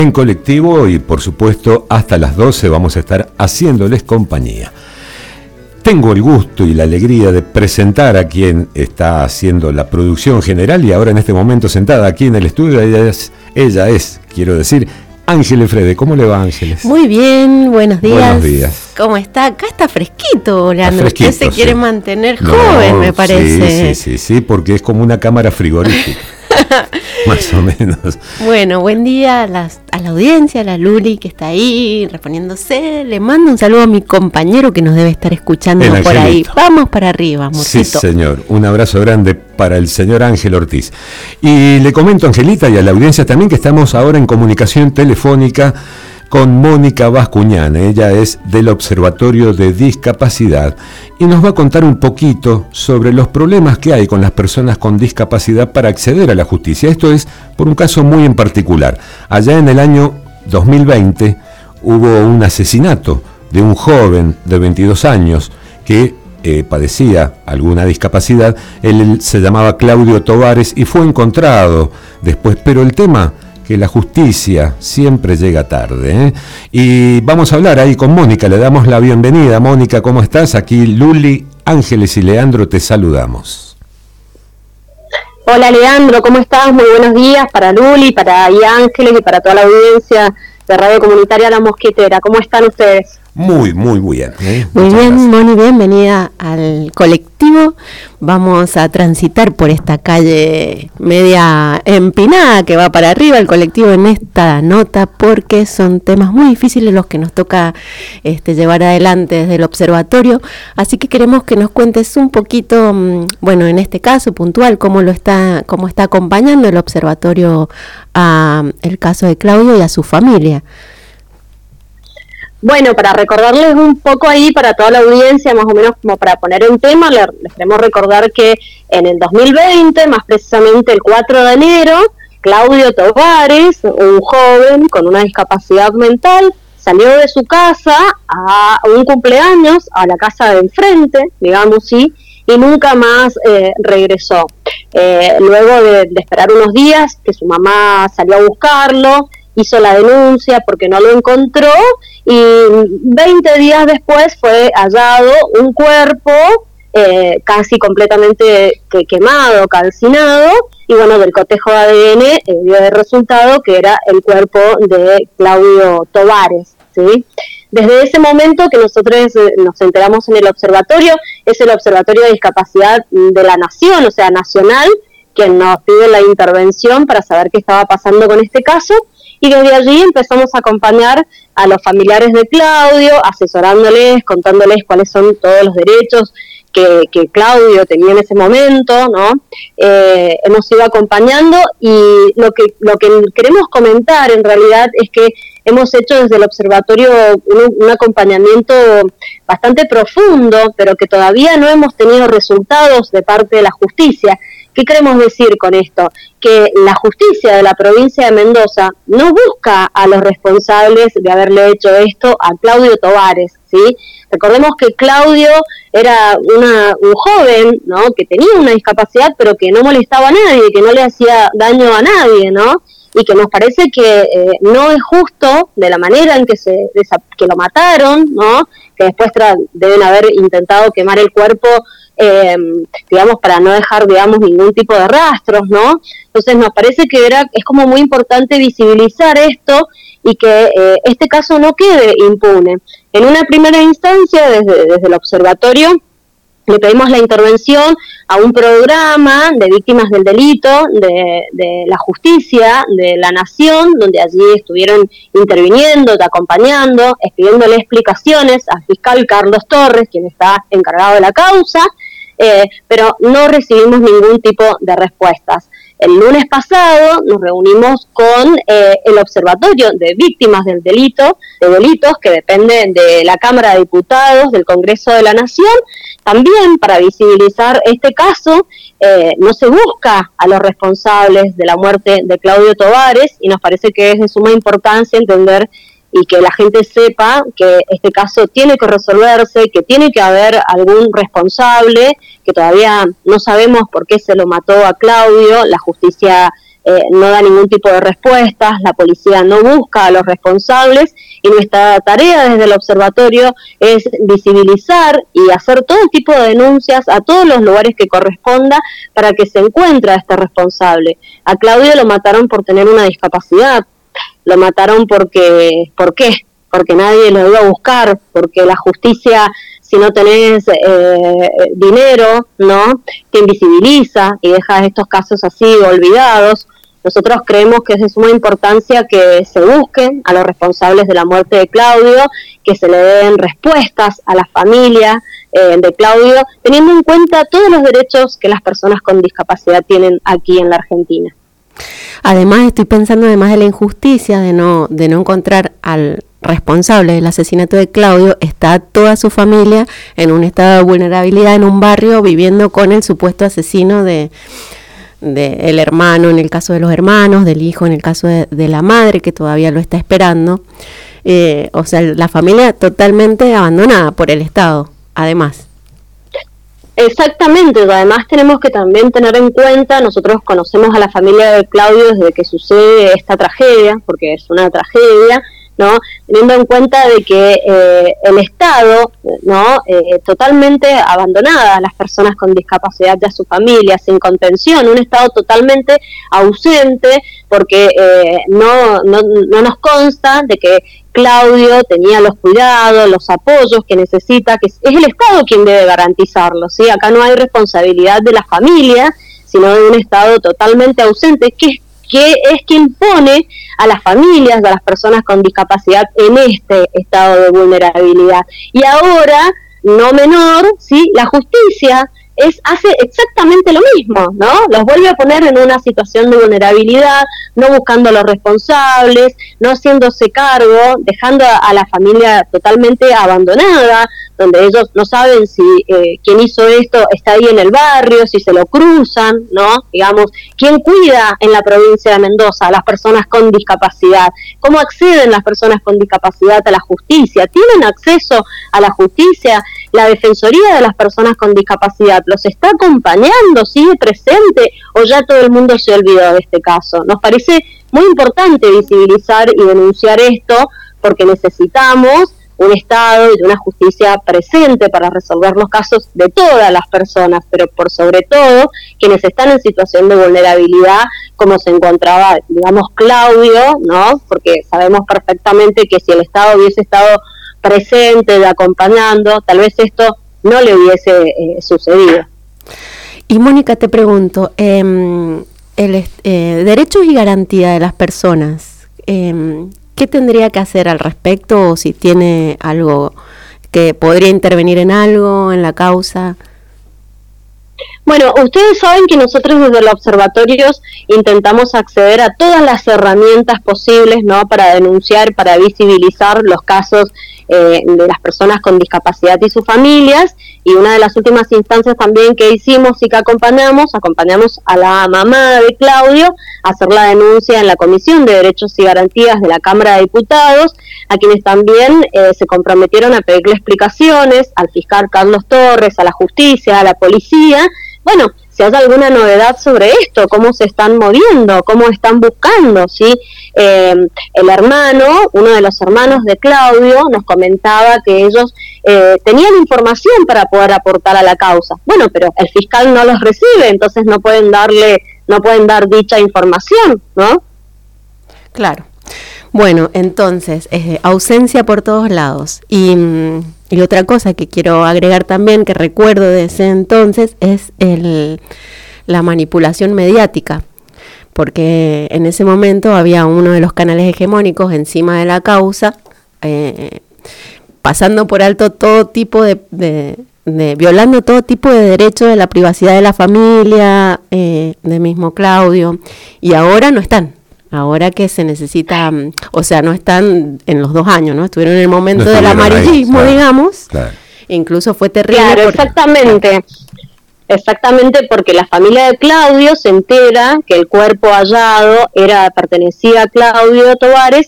en colectivo y por supuesto hasta las 12 vamos a estar haciéndoles compañía. Tengo el gusto y la alegría de presentar a quien está haciendo la producción general y ahora en este momento sentada aquí en el estudio. Ella es, quiero decir, Ángeles Frede. ¿Cómo le va, Ángeles? Muy bien, buenos días. Buenos días. ¿Cómo está? Acá está fresquito, Leandro. Usted se quiere mantener No, joven, me parece. Sí, porque es como una cámara frigorífica. Más o menos. Bueno, buen día a la audiencia, a la Luli que está ahí reponiéndose. Le mando un saludo a mi compañero que nos debe estar escuchando por ahí. Vamos para arriba, amorcito. Sí, señor. Un abrazo grande para el señor Ángel Ortiz. Y le comento, Angelita, y a la audiencia también, que estamos ahora en comunicación telefónica con Mónica Bascuñán. Ella es del Observatorio de Discapacidad y nos va a contar un poquito sobre los problemas que hay con las personas con discapacidad para acceder a la justicia. Esto es por un caso muy en particular. Allá en el año 2020 hubo un asesinato de un joven de 22 años que padecía alguna discapacidad. Él se llamaba Claudio Tovares y fue encontrado después, pero el tema que la justicia siempre llega tarde, ¿eh? Y vamos a hablar ahí con Mónica, le damos la bienvenida. Mónica, ¿cómo estás? Aquí Luli, Ángeles y Leandro te saludamos. Hola Leandro, ¿cómo estás? Muy buenos días para Luli, para Ángeles y para toda la audiencia de Radio Comunitaria La Mosquitera. ¿Cómo están ustedes? Muy bien. Muy bien, Moni, bienvenida al colectivo. Vamos a transitar por esta calle media empinada que va para arriba el colectivo en esta nota, porque son temas muy difíciles los que nos toca llevar adelante desde el observatorio. Así que queremos que nos cuentes un poquito, bueno, en este caso puntual, cómo está acompañando el observatorio a el caso de Claudio y a su familia. Bueno, para recordarles un poco ahí para toda la audiencia, más o menos como para poner en tema, les queremos recordar que en el 2020, más precisamente el 4 de enero, Claudio Tovares, un joven con una discapacidad mental, salió de su casa a un cumpleaños, a la casa de enfrente, digamos, sí, y nunca más regresó. Luego de esperar unos días, que su mamá salió a buscarlo, hizo la denuncia porque no lo encontró y 20 días después fue hallado un cuerpo casi completamente quemado, calcinado, y bueno, del cotejo de ADN dio de resultado que era el cuerpo de Claudio Tovares, ¿sí? Desde ese momento que nosotros nos enteramos en el observatorio, es el Observatorio de Discapacidad de la Nación, o sea, nacional, quien nos pide la intervención para saber qué estaba pasando con este caso. Y desde allí empezamos a acompañar a los familiares de Claudio, asesorándoles, contándoles cuáles son todos los derechos que Claudio tenía en ese momento, ¿no? Hemos ido acompañando y lo que queremos comentar en realidad es que hemos hecho desde el observatorio un acompañamiento bastante profundo, pero que todavía no hemos tenido resultados de parte de la justicia. ¿Qué queremos decir con esto? Que la justicia de la provincia de Mendoza no busca a los responsables de haberle hecho esto a Claudio Tovares, ¿sí? Recordemos que Claudio era un joven, ¿no?, que tenía una discapacidad, pero que no molestaba a nadie, que no le hacía daño a nadie, ¿no? Y que nos parece que no es justo de la manera en que que lo mataron, ¿no? Que después deben haber intentado quemar el cuerpo, digamos, para no dejar, digamos, ningún tipo de rastros, ¿no? Entonces nos parece que es como muy importante visibilizar esto y que este caso no quede impune. En una primera instancia, desde el observatorio, le pedimos la intervención a un programa de víctimas del delito de la justicia de la Nación, donde allí estuvieron interviniendo, acompañando, pidiéndole explicaciones al fiscal Carlos Torres, quien está encargado de la causa, pero no recibimos ningún tipo de respuestas. El lunes pasado nos reunimos con el Observatorio de Víctimas del Delito, de delitos que dependen de la Cámara de Diputados del Congreso de la Nación, también para visibilizar este caso. No se busca a los responsables de la muerte de Claudio Tovares y nos parece que es de suma importancia entender y que la gente sepa que este caso tiene que resolverse, que tiene que haber algún responsable, que todavía no sabemos por qué se lo mató a Claudio. La justicia no da ningún tipo de respuestas, la policía no busca a los responsables, y nuestra tarea desde el observatorio es visibilizar y hacer todo tipo de denuncias a todos los lugares que corresponda para que se encuentre a este responsable. A Claudio lo mataron por tener una discapacidad, lo mataron ¿por qué? Porque nadie lo iba a buscar, porque la justicia, si no tenés dinero, ¿no?, te invisibiliza y deja estos casos así olvidados. Nosotros creemos que es de suma importancia que se busquen a los responsables de la muerte de Claudio, que se le den respuestas a la familia de Claudio, teniendo en cuenta todos los derechos que las personas con discapacidad tienen aquí en la Argentina. Además, estoy pensando, además de la injusticia de no encontrar al responsable del asesinato de Claudio, está toda su familia en un estado de vulnerabilidad en un barrio viviendo con el supuesto asesino de el hermano, en el caso de los hermanos, del hijo, en el caso de la madre, que todavía lo está esperando. O sea, la familia totalmente abandonada por el Estado, además. Exactamente, además tenemos que también tener en cuenta, nosotros conocemos a la familia de Claudio desde que sucede esta tragedia, porque es una tragedia, ¿no?, teniendo en cuenta de que el Estado, ¿no?, totalmente abandonada a las personas con discapacidad y a su familia, sin contención, un Estado totalmente ausente, porque no nos consta de que Claudio tenía los cuidados, los apoyos que necesita, que es el Estado quien debe garantizarlos, ¿sí? Acá no hay responsabilidad de la familia, sino de un Estado totalmente ausente, que es quien pone a las familias, a las personas con discapacidad en este estado de vulnerabilidad. Y ahora, no menor, ¿sí?, la justicia hace exactamente lo mismo, ¿no? Los vuelve a poner en una situación de vulnerabilidad, no buscando a los responsables, no haciéndose cargo, dejando a la familia totalmente abandonada, donde ellos no saben si quien hizo esto está ahí en el barrio, si se lo cruzan, ¿no? Digamos, ¿quién cuida en la provincia de Mendoza a las personas con discapacidad? ¿Cómo acceden las personas con discapacidad a la justicia? ¿Tienen acceso a la justicia? La Defensoría de las Personas con Discapacidad los está acompañando, sigue presente, o ya todo el mundo se olvidó de este caso. Nos parece muy importante visibilizar y denunciar esto, porque necesitamos un Estado y una justicia presente para resolver los casos de todas las personas, pero por sobre todo quienes están en situación de vulnerabilidad, como se encontraba, digamos, Claudio, ¿no? Porque sabemos perfectamente que si el Estado hubiese estado presente, acompañando, tal vez esto no le hubiese sucedido. Y Mónica, te pregunto, derechos y garantía de las personas, ¿qué tendría que hacer al respecto, o si tiene algo que podría intervenir en algo, en la causa? Bueno, ustedes saben que nosotros desde el observatorio intentamos acceder a todas las herramientas posibles, ¿no?, para denunciar, para visibilizar los casos de las personas con discapacidad y sus familias, y una de las últimas instancias también que hicimos y que acompañamos a la mamá de Claudio a hacer la denuncia en la Comisión de Derechos y Garantías de la Cámara de Diputados, a quienes también se comprometieron a pedirle explicaciones al fiscal Carlos Torres, a la justicia, a la policía. Bueno, si hay alguna novedad sobre esto, cómo se están moviendo, cómo están buscando, ¿sí? El hermano, uno de los hermanos de Claudio, nos comentaba que ellos tenían información para poder aportar a la causa. Bueno, pero el fiscal no los recibe, entonces no pueden dar dicha información, ¿no? Claro. Bueno, entonces, ausencia por todos lados. Y otra cosa que quiero agregar también, que recuerdo de ese entonces, es la manipulación mediática. Porque en ese momento había uno de los canales hegemónicos encima de la causa, pasando por alto todo tipo violando todo tipo de derechos de la privacidad de la familia, de mismo Claudio, y ahora no están. Ahora que se necesita, o sea, no están en los 2 años, ¿no? Estuvieron en el momento del amarillismo, ahí, claro, digamos. Claro. Incluso fue terrible. Claro, exactamente, porque la familia de Claudio se entera que el cuerpo hallado pertenecía a Claudio Tovares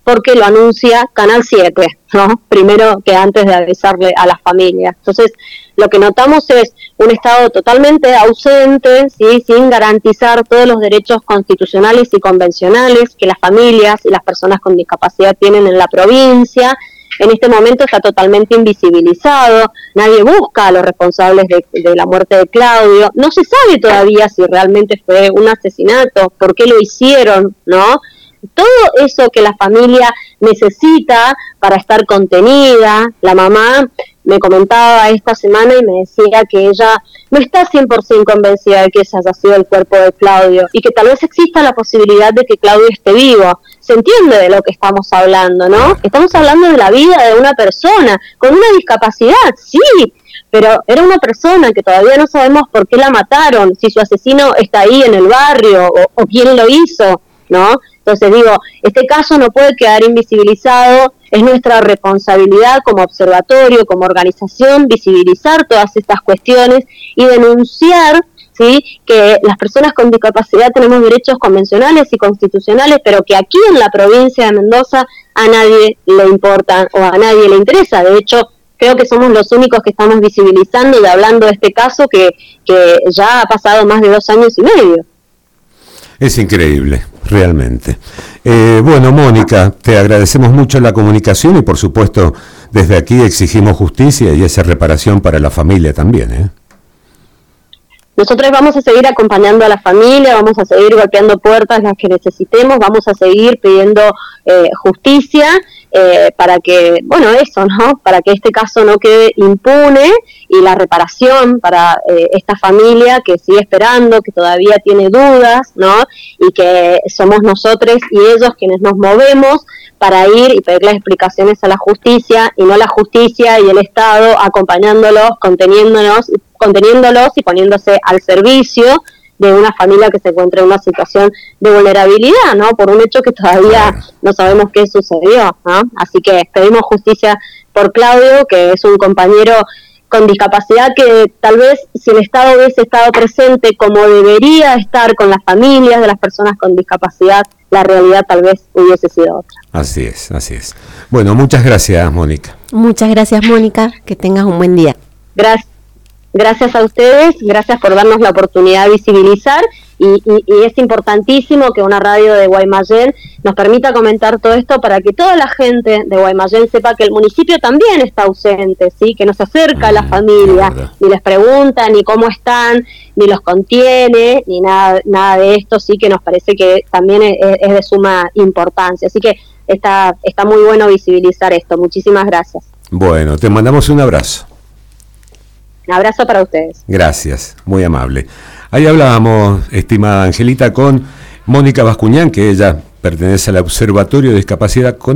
porque lo anuncia Canal 7, ¿no? Primero que antes de avisarle a las familias. Entonces, lo que notamos es un Estado totalmente ausente, ¿sí? Sin garantizar todos los derechos constitucionales y convencionales que las familias y las personas con discapacidad tienen en la provincia. En este momento está totalmente invisibilizado, nadie busca a los responsables de la muerte de Claudio, no se sabe todavía si realmente fue un asesinato, por qué lo hicieron, ¿no? Todo eso que la familia necesita para estar contenida. La mamá me comentaba esta semana y me decía que ella no está 100% convencida de que ese haya sido el cuerpo de Claudio y que tal vez exista la posibilidad de que Claudio esté vivo. Se entiende de lo que estamos hablando, ¿no? Estamos hablando de la vida de una persona con una discapacidad, sí, pero era una persona que todavía no sabemos por qué la mataron, si su asesino está ahí en el barrio o quién lo hizo, ¿no? Entonces digo, este caso no puede quedar invisibilizado, es nuestra responsabilidad como observatorio, como organización, visibilizar todas estas cuestiones y denunciar, ¿sí?, que las personas con discapacidad tenemos derechos convencionales y constitucionales, pero que aquí en la provincia de Mendoza a nadie le importa o a nadie le interesa. De hecho, creo que somos los únicos que estamos visibilizando y hablando de este caso que ya ha pasado más de 2 años y medio. Es increíble, realmente. Bueno, Mónica, te agradecemos mucho la comunicación y por supuesto desde aquí exigimos justicia y esa reparación para la familia también, ¿eh? Nosotros vamos a seguir acompañando a la familia, vamos a seguir golpeando puertas las que necesitemos, vamos a seguir pidiendo justicia para que, bueno, eso, ¿no? Para que este caso no quede impune y la reparación para esta familia que sigue esperando, que todavía tiene dudas, ¿no? Y que somos nosotros y ellos quienes nos movemos para ir y pedir las explicaciones a la justicia y no la justicia y el Estado acompañándolos, conteniéndolos y poniéndose al servicio de una familia que se encuentra en una situación de vulnerabilidad, ¿no? Por un hecho que todavía no sabemos qué sucedió, ¿no? Así que pedimos justicia por Claudio, que es un compañero con discapacidad que tal vez si el Estado hubiese estado presente como debería estar con las familias de las personas con discapacidad, la realidad tal vez hubiese sido otra. Así es, así es. Bueno, muchas gracias, Mónica. Muchas gracias, Mónica, que tengas un buen día. Gracias a ustedes, gracias por darnos la oportunidad de visibilizar y es importantísimo que una radio de Guaymallén nos permita comentar todo esto para que toda la gente de Guaymallén sepa que el municipio también está ausente, ¿sí? Que no se acerca a la familia, ni les pregunta ni cómo están, ni los contiene, ni nada de esto, sí, que nos parece que también es de suma importancia. Así que está muy bueno visibilizar esto. Muchísimas gracias. Bueno, te mandamos un abrazo. Un abrazo para ustedes. Gracias, muy amable. Ahí hablábamos, estimada Angelita, con Mónica Bascuñán, que ella pertenece al Observatorio de Discapacidad con